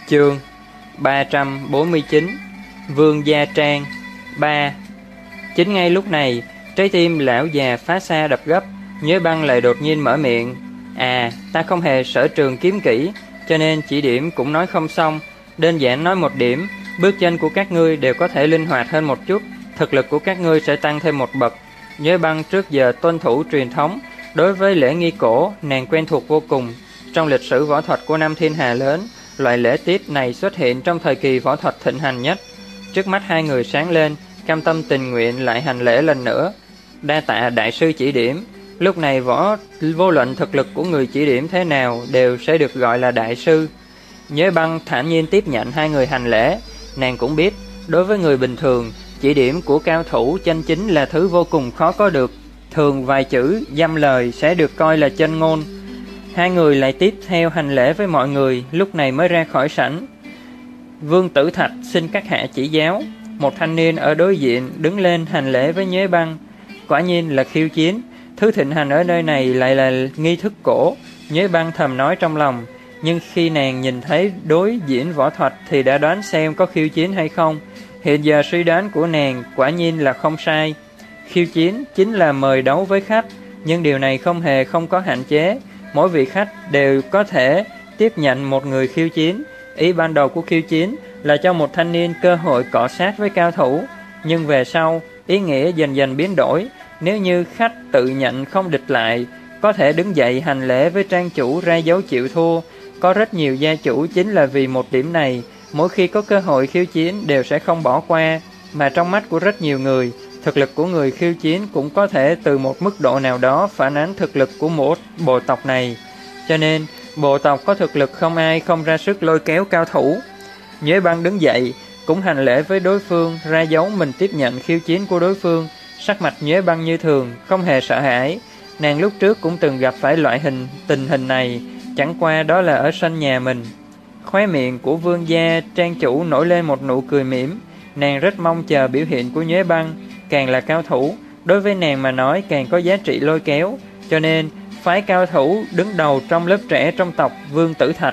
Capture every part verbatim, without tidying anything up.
Chương ba trăm bốn mươi chín. Vương Gia Trang ba. Chính ngay lúc này, trái tim lão già phá xa đập gấp. Nhuế Băng lại đột nhiên mở miệng: À, ta không hề sở trường kiếm kỹ, cho nên chỉ điểm cũng nói không xong. Đơn giản nói một điểm, bước chân của các ngươi đều có thể linh hoạt hơn một chút, thực lực của các ngươi sẽ tăng thêm một bậc. Nhuế Băng trước giờ tuân thủ truyền thống, đối với lễ nghi cổ, nàng quen thuộc vô cùng. Trong lịch sử võ thuật của Nam Thiên Hà lớn, loại lễ tiết này xuất hiện trong thời kỳ võ thuật thịnh hành nhất. Trước mắt hai người sáng lên, cam tâm tình nguyện lại hành lễ lần nữa. Đa tạ đại sư chỉ điểm. Lúc này võ vô luận thực lực của người chỉ điểm thế nào đều sẽ được gọi là đại sư. Nhuế Băng thản nhiên tiếp nhận hai người hành lễ. Nàng cũng biết, đối với người bình thường, chỉ điểm của cao thủ chân chính là thứ vô cùng khó có được. Thường vài chữ, dăm lời sẽ được coi là chân ngôn. Hai người lại tiếp theo hành lễ với mọi người, lúc này mới ra khỏi sảnh. Vương Tử Thạch xin các hạ chỉ giáo. Một thanh niên ở đối diện đứng lên hành lễ với Nhuế Băng. Quả nhiên là khiêu chiến. Thứ thịnh hành ở nơi này lại là nghi thức cổ. Nhuế Băng thầm nói trong lòng. Nhưng khi nàng nhìn thấy đối diễn võ thuật thì đã đoán xem có khiêu chiến hay không. Hiện giờ suy đoán của nàng quả nhiên là không sai. Khiêu chiến chính là mời đấu với khách. Nhưng điều này không hề không có hạn chế. Mỗi vị khách đều có thể tiếp nhận một người khiêu chiến. Ý ban đầu của khiêu chiến là cho một thanh niên cơ hội cọ sát với cao thủ. Nhưng về sau, ý nghĩa dần dần biến đổi. Nếu như khách tự nhận không địch lại, có thể đứng dậy hành lễ với trang chủ ra dấu chịu thua. Có rất nhiều gia chủ chính là vì một điểm này, mỗi khi có cơ hội khiêu chiến đều sẽ không bỏ qua. Mà trong mắt của rất nhiều người, thực lực của người khiêu chiến cũng có thể từ một mức độ nào đó phản ánh thực lực của một bộ tộc này. Cho nên, bộ tộc có thực lực không ai không ra sức lôi kéo cao thủ. Nhuế Băng đứng dậy, cũng hành lễ với đối phương, ra dấu mình tiếp nhận khiêu chiến của đối phương. Sắc mặt Nhuế Băng như thường, không hề sợ hãi. Nàng lúc trước cũng từng gặp phải loại hình tình hình này, chẳng qua đó là ở sân nhà mình. Khóe miệng của Vương Gia Trang chủ nổi lên một nụ cười mỉm. Nàng rất mong chờ biểu hiện của Nhuế Băng. Càng là cao thủ, đối với nàng mà nói càng có giá trị lôi kéo. Cho nên, phái cao thủ đứng đầu trong lớp trẻ trong tộc Vương Tử Thạch.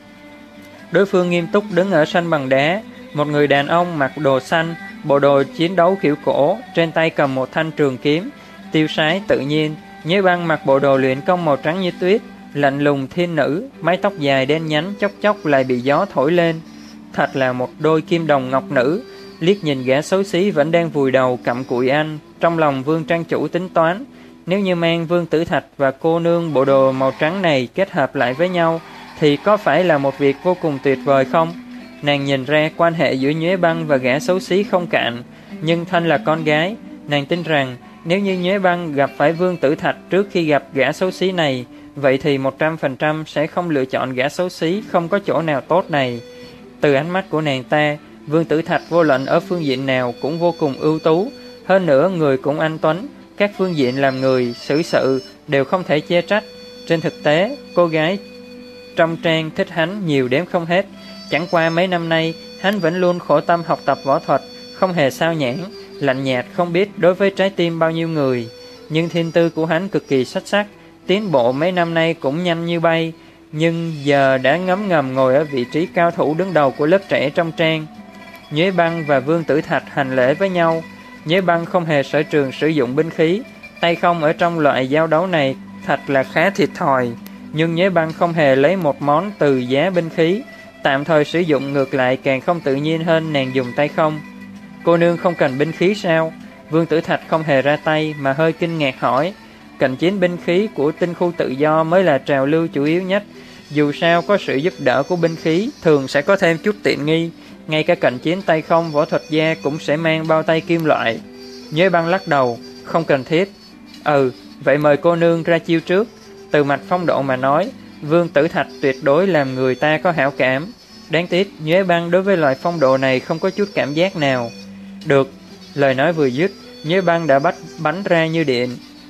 Đối phương nghiêm túc đứng ở sân bằng đá. Một người đàn ông mặc đồ xanh, bộ đồ chiến đấu kiểu cổ, trên tay cầm một thanh trường kiếm, tiêu sái tự nhiên. Nhuế Băng mặc bộ đồ luyện công màu trắng như tuyết, lạnh lùng thiên nữ, mái tóc dài đen nhánh chốc chốc lại bị gió thổi lên. Thật là một đôi kim đồng ngọc nữ. Liếc nhìn gã xấu xí vẫn đang vùi đầu cặm cụi ăn. Trong lòng Vương Trang chủ tính toán, nếu như mang Vương Tử Thạch và cô nương bộ đồ màu trắng này kết hợp lại với nhau, thì có phải là một việc vô cùng tuyệt vời không? Nàng nhìn ra quan hệ giữa Nhuế Băng và gã xấu xí không cạn, nhưng thân là con gái, nàng tin rằng nếu như Nhuế Băng gặp phải Vương Tử Thạch trước khi gặp gã xấu xí này, vậy thì một trăm phần trăm sẽ không lựa chọn gã xấu xí không có chỗ nào tốt này. Từ ánh mắt của nàng ta, Vương Tử Thạch vô luận ở phương diện nào cũng vô cùng ưu tú, hơn nữa người cũng anh tuấn, các phương diện làm người, xử sự đều không thể chê trách. Trên thực tế, cô gái trong trang thích hắn nhiều đếm không hết. Chẳng qua mấy năm nay, hắn vẫn luôn khổ tâm học tập võ thuật, không hề sao nhãng, lạnh nhạt không biết đối với trái tim bao nhiêu người. Nhưng thiên tư của hắn cực kỳ xuất sắc, tiến bộ mấy năm nay cũng nhanh như bay, nhưng giờ đã ngấm ngầm ngồi ở vị trí cao thủ đứng đầu của lớp trẻ trong trang. Nhuế Băng và Vương Tử Thạch hành lễ với nhau. Nhuế Băng không hề sở trường sử dụng binh khí, tay không ở trong loại giao đấu này thật là khá thiệt thòi. Nhưng Nhuế Băng không hề lấy một món từ giá binh khí, tạm thời sử dụng ngược lại càng không tự nhiên hơn nàng dùng tay không. Cô nương không cần binh khí sao? Vương Tử Thạch không hề ra tay mà hơi kinh ngạc hỏi. Cận chiến binh khí của tinh khu tự do mới là trào lưu chủ yếu nhất. Dù sao có sự giúp đỡ của binh khí thường sẽ có thêm chút tiện nghi. Ngay cả cận chiến tay không võ thuật gia cũng sẽ mang bao tay kim loại. Nhuế Băng lắc đầu, không cần thiết. Ừ, vậy mời cô nương ra chiêu trước. Từ mặt phong độ mà nói, Vương Tử Thạch tuyệt đối làm người ta có hảo cảm. Đáng tiếc, Nhuế Băng đối với loại phong độ này không có chút cảm giác nào. Được, lời nói vừa dứt, Nhuế Băng đã bắt bắn ra như điện.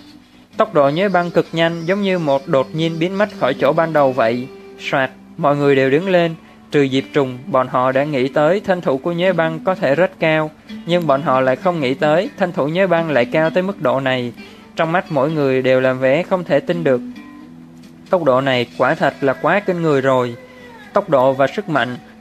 Tốc độ Nhuế Băng cực nhanh, giống như một đột nhiên biến mất khỏi chỗ ban đầu vậy. Soạt, mọi người đều đứng lên, trừ Diệp Trùng. Bọn họ đã nghĩ tới thân thủ của Nhuế Băng có thể rất cao, nhưng bọn họ lại không nghĩ tới thân thủ Nhuế Băng lại cao tới mức độ này. Trong mắt mỗi người đều làm vẻ không thể tin được. Tốc độ này quả thật là quá kinh người rồi. Tốc độ và sức mạnh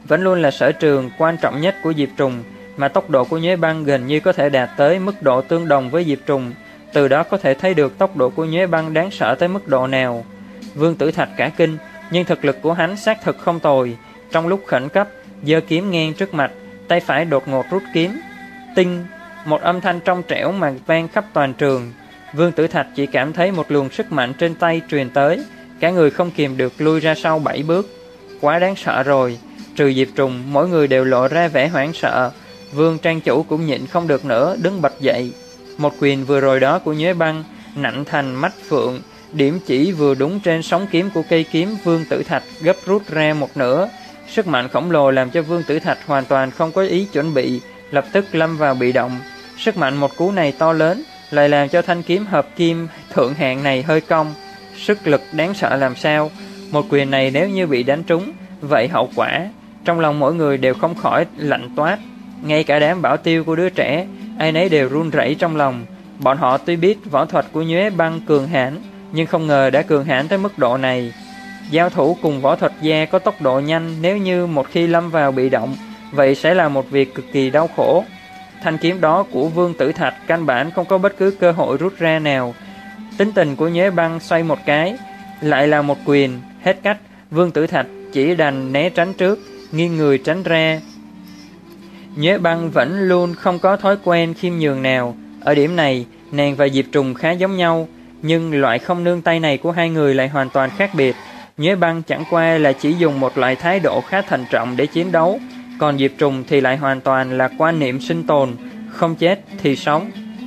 vẫn luôn là sở trường quan trọng nhất của Diệp Trùng, mà tốc độ của Nhuế Băng gần như có thể đạt tới mức độ tương đồng với Diệp Trùng. Từ đó có thể thấy được tốc độ của Nhuế Băng đáng sợ tới mức độ nào. Vương Tử Thạch cả kinh, nhưng thực lực của hắn xác thực không tồi. Trong lúc khẩn cấp, giơ kiếm ngang trước mặt, tay phải đột ngột rút kiếm. Tinh, một âm thanh trong trẻo mà vang khắp toàn trường. Vương Tử Thạch chỉ cảm thấy một luồng sức mạnh trên tay truyền tới, cả người không kìm được lui ra sau bảy bước. Quá đáng sợ rồi. Trừ Diệp Trùng, mỗi người đều lộ ra vẻ hoảng sợ. Vương Trang Chủ cũng nhịn không được nữa, đứng bật dậy. Một quyền vừa rồi đó của Nhuế Băng nặng thành mắt phượng, điểm chỉ vừa đúng trên sóng kiếm của cây kiếm Vương Tử Thạch gấp rút ra một nửa. Sức mạnh khổng lồ làm cho Vương Tử Thạch hoàn toàn không có ý chuẩn bị, lập tức lâm vào bị động. Sức mạnh một cú này to lớn, lại làm cho thanh kiếm hợp kim thượng hạng này hơi cong. Sức lực đáng sợ làm sao. Một quyền này nếu như bị đánh trúng, vậy hậu quả, trong lòng mỗi người đều không khỏi lạnh toát. Ngay cả đám bảo tiêu của đứa trẻ, ai nấy đều run rẩy trong lòng. Bọn họ tuy biết võ thuật của Nhuế Băng cường hãn, nhưng không ngờ đã cường hãn tới mức độ này. Giao thủ cùng võ thuật gia có tốc độ nhanh, nếu như một khi lâm vào bị động, vậy sẽ là một việc cực kỳ đau khổ. Thanh kiếm đó của Vương Tử Thạch căn bản không có bất cứ cơ hội rút ra nào. Tính tình của Nhuế Băng xoay một cái, lại là một quyền, hết cách. Vương Tử Thạch chỉ đành né tránh trước, nghiêng người tránh ra. Nhuế Băng vẫn luôn không có thói quen khiêm nhường nào. Ở điểm này, nàng và Diệp Trùng khá giống nhau, nhưng loại không nương tay này của hai người lại hoàn toàn khác biệt. Nhuế Băng chẳng qua là chỉ dùng một loại thái độ khá thận trọng để chiến đấu, còn Diệp Trùng thì lại hoàn toàn là quan niệm sinh tồn, không chết thì sống.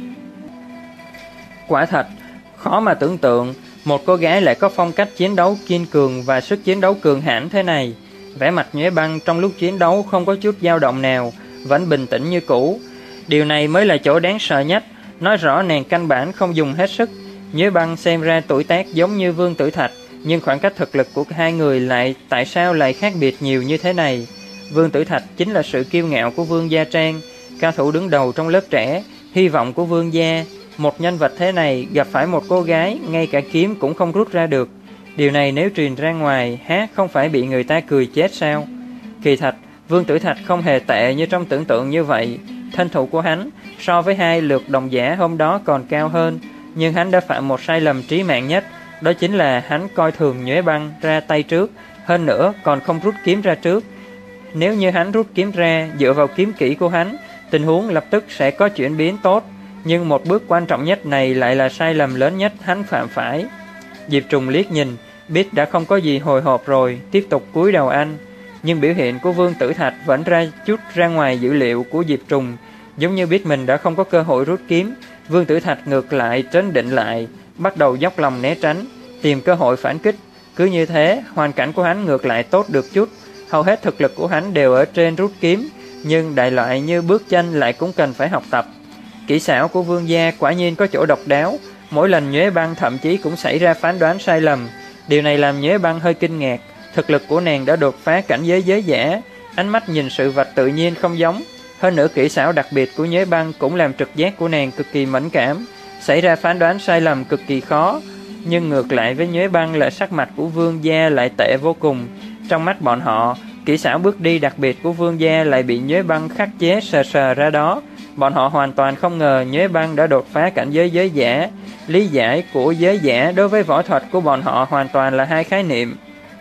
Quả thật, khó mà tưởng tượng một cô gái lại có phong cách chiến đấu kiên cường và sức chiến đấu cường hãn thế này. Vẻ mặt Nhuế Băng trong lúc chiến đấu không có chút dao động nào, vẫn bình tĩnh như cũ. Điều này mới là chỗ đáng sợ nhất, nói rõ nàng căn bản không dùng hết sức. Nhuế Băng xem ra tuổi tác giống như Vương Tử Thạch, nhưng khoảng cách thực lực của hai người lại tại sao lại khác biệt nhiều như thế này. Vương Tử Thạch chính là sự kiêu ngạo của Vương Gia Trang, cao thủ đứng đầu trong lớp trẻ, hy vọng của Vương Gia. Một nhân vật thế này gặp phải một cô gái, ngay cả kiếm cũng không rút ra được. Điều này nếu truyền ra ngoài, há không phải bị người ta cười chết sao? Kỳ thật, Vương Tử Thạch không hề tệ như trong tưởng tượng như vậy. Thân thủ của hắn so với hai lượt đồng giả hôm đó còn cao hơn, nhưng hắn đã phạm một sai lầm trí mạng nhất, đó chính là hắn coi thường Nhuế Băng ra tay trước, hơn nữa còn không rút kiếm ra trước. Nếu như hắn rút kiếm ra, dựa vào kiếm kỹ của hắn, tình huống lập tức sẽ có chuyển biến tốt, nhưng một bước quan trọng nhất này lại là sai lầm lớn nhất hắn phạm phải. Diệp Trùng liếc nhìn, biết đã không có gì hồi hộp rồi, tiếp tục cúi đầu anh. Nhưng biểu hiện của Vương Tử Thạch vẫn ra chút ra ngoài dữ liệu của Diệp Trùng, giống như biết mình đã không có cơ hội rút kiếm. Vương Tử Thạch ngược lại trấn định lại, bắt đầu dốc lòng né tránh, tìm cơ hội phản kích. Cứ như thế, hoàn cảnh của hắn ngược lại tốt được chút. Hầu hết thực lực của hắn đều ở trên rút kiếm, nhưng đại loại như bước chân lại cũng cần phải học tập. Kỹ xảo của Vương gia quả nhiên có chỗ độc đáo, mỗi lần Nhuế Băng thậm chí cũng xảy ra phán đoán sai lầm. Điều này làm Nhuế Băng hơi kinh ngạc. Thực lực của nàng đã đột phá cảnh giới giới giả, ánh mắt nhìn sự vật tự nhiên không giống. Hơn nữa kỹ xảo đặc biệt của Nhuế Băng cũng làm trực giác của nàng cực kỳ mẫn cảm, xảy ra phán đoán sai lầm cực kỳ khó. Nhưng ngược lại với Nhuế Băng là sắc mặt của Vương gia lại tệ vô cùng. Trong mắt bọn họ, kỹ xảo bước đi đặc biệt của Vương gia lại bị Nhuế Băng khắc chế sờ sờ ra đó. Bọn họ hoàn toàn không ngờ Nhuế Băng đã đột phá cảnh giới giới giả. Lý giải của giới giả đối với võ thuật của bọn họ hoàn toàn là hai khái niệm.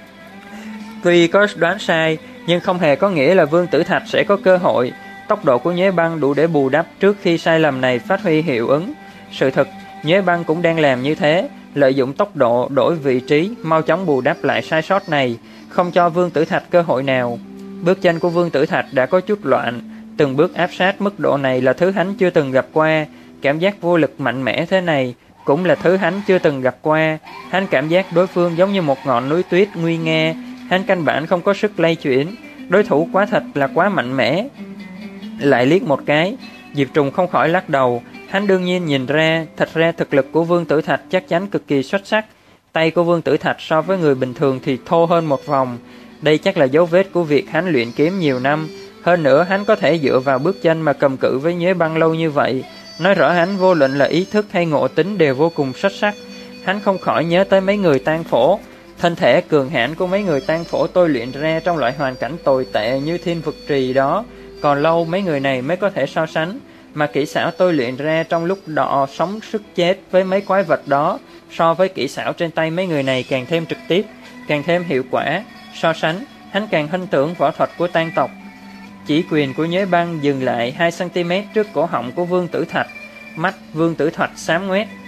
Tuy có đoán sai, nhưng không hề có nghĩa là Vương Tử Thạch sẽ có cơ hội. Tốc độ của Nhuế Băng đủ để bù đắp trước khi sai lầm này phát huy hiệu ứng. Sự thật, Nhuế Băng cũng đang làm như thế, lợi dụng tốc độ đổi vị trí, mau chóng bù đắp lại sai sót này, không cho Vương Tử Thạch cơ hội nào. Bước chân của Vương Tử Thạch đã có chút loạn, từng bước áp sát mức độ này là thứ hắn chưa từng gặp qua. Cảm giác vô lực mạnh mẽ thế này cũng là thứ hắn chưa từng gặp qua. Hắn cảm giác đối phương giống như một ngọn núi tuyết nguy nga, hắn căn bản không có sức lay chuyển. Đối thủ quá thật là quá mạnh mẽ. Lại liếc một cái, Diệp Trùng không khỏi lắc đầu. Hắn đương nhiên nhìn ra, thật ra thực lực của Vương Tử Thạch chắc chắn cực kỳ xuất sắc. Tay của Vương Tử Thạch so với người bình thường thì thô hơn một vòng. Đây chắc là dấu vết của việc hắn luyện kiếm nhiều năm. Hơn nữa hắn có thể dựa vào bước chân mà cầm cự với Nhuế Băng lâu như vậy, nói rõ hắn vô luận là ý thức hay ngộ tính đều vô cùng xuất sắc. Hắn không khỏi nhớ tới mấy người tang phổ. Thân thể cường hãn của mấy người tang phổ tôi luyện ra trong loại hoàn cảnh tồi tệ như thiên vực trì đó, còn lâu mấy người này mới có thể so sánh, mà kỹ xảo tôi luyện ra trong lúc đọ sống sức chết với mấy quái vật đó, so với kỹ xảo trên tay mấy người này càng thêm trực tiếp, càng thêm hiệu quả. So sánh, hắn càng hình tưởng võ thuật của tang tộc. Chỉ quyền của Nhuế Băng dừng lại hai xăng ti mét trước cổ họng của Vương Tử Thạch. Mắt Vương Tử Thạch xám ngoét,